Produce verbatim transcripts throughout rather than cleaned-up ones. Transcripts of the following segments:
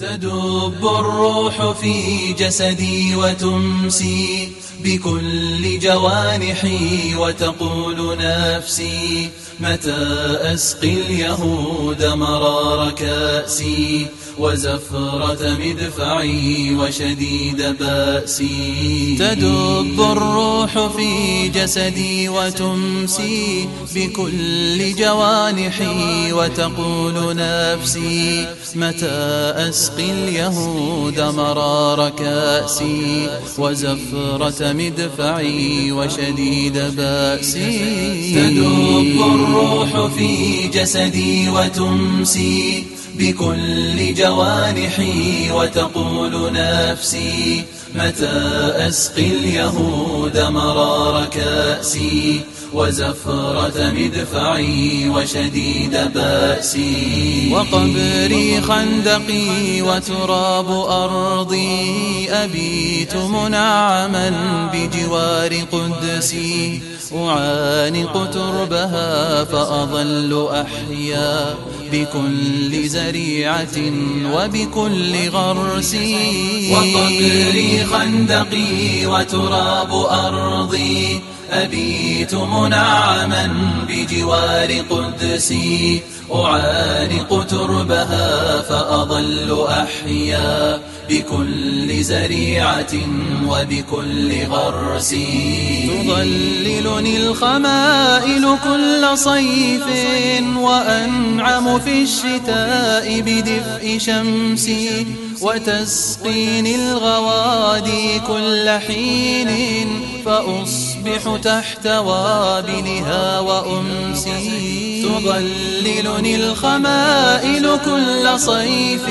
تدب الروح في جسدي وتمسي بكل جوانحي وتقول نفسي متى أسقي اليهود مرار كأسي وزفرة مدفعي وشديد بأسي. تدب الروح في جسدي وتمسي بكل جوانحي وتقول نفسي متى أسقي اليهود مرار كأسي وزفرة مدفعي وشديد بأسي. تدب الروح في جسدي وتمسي بكل جوانحي وتقول نفسي متى أسقي اليهود مرار كأسي وزفرة مدفعي وشديد بأسي. وقبري خندقي وتراب أرضي أبيت منعما بجوار قدسي أعانق تربها فأظل أحيا بكل زريعة وبكل غرس. وقبري خندقي وتراب أرضي أبيت منعما بجوار قدسي أعانق تربها فأظل أحيا بكل زريعة وبكل غرس. تظللني الخمائل كل صيف وأنعم في الشتاء بدفء شمسي وتسقيني الغوادي كل حين فأصبح تحت وابلها وأمسي. تظللني الخمائل كل صيف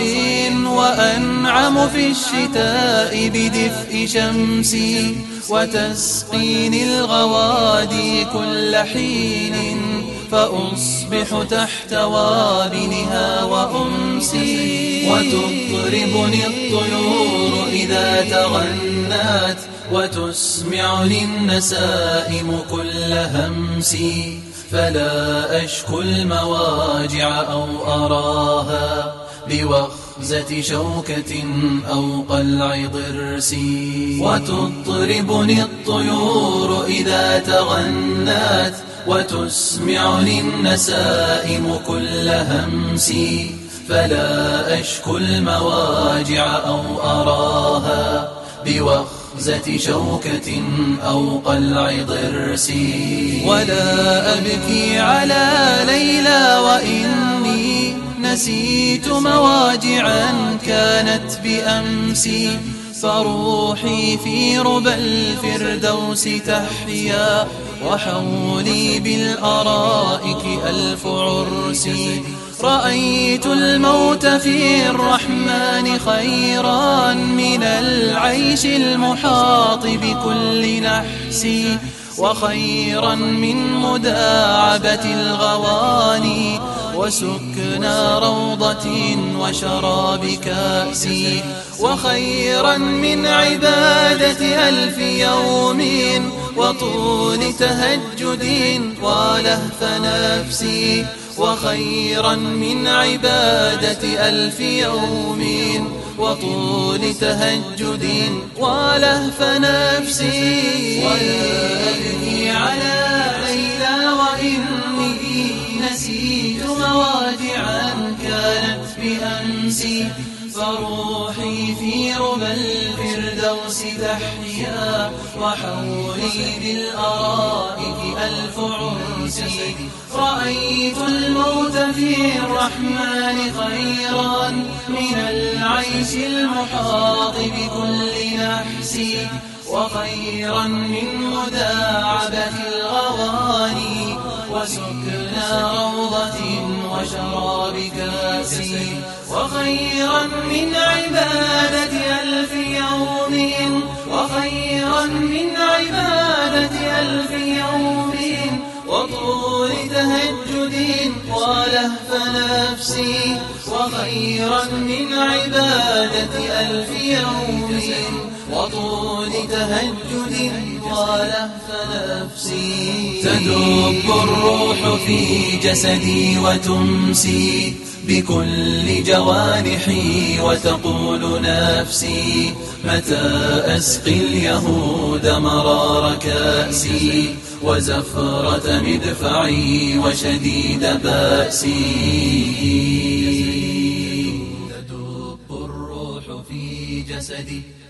وأنعم في الشتاء بدفء شمسي وتسقيني الغوادي كل حين فأصبح تحت وابلها وأمسي. وتطربني الطيور إذا تغنت وتسمعني النسائم كل همسي فلا أشكو المواجع أو أراها بوخزة شوكة أو قلع ضرس. وتطربني الطيور إذا تغنت وتسمعني النسائم كل همسي فلا أشكو المواجع أو أراها بوخزة شوكة أو قلع ضرس. ولا أبكي على ليلى وإني نسيت مواجعا كانت بأمسي فروحي في ربى الفردوس تحيا وحولي بالأرائك ألف عرس. رأيت الموت في الرحمن خيرا من العيش المحاط بكل نحس وخيرا من مداعبة الغواني وسكنى روضة وشراب كأس وخيرا من عبادة ألف يوم وطول تهجد ولهف نفسي وخيرا من عبادة ألف يوم وطول تهجد ولهف نفسي. ولا أبكي على ليلى وإني نسيت مواجعا كانت بأمسي فروحي في ربى الفردوس تحيا وحولي بالأرائك ألف عرس. رأيت الموت في الرحمن خيرا من العيش المحاط بكل نحس وخيرا من مداعبة الغواني وسكنى روضة وشراب كأس وخيرا من عبادة ألف يوم وخيرا من عبادة ألف يوم وطول تهجد ولهف نفسي وخيرا من عبادة ألف يوم وطول تهجد ولهف نفسي. تدب الروح في جسدي وتمسي بكل جوانحي وتقول نفسي متى أسقي اليهود مرار كأسي وزفرة مدفعي وشديد بأسي. تدب الروح في جسدي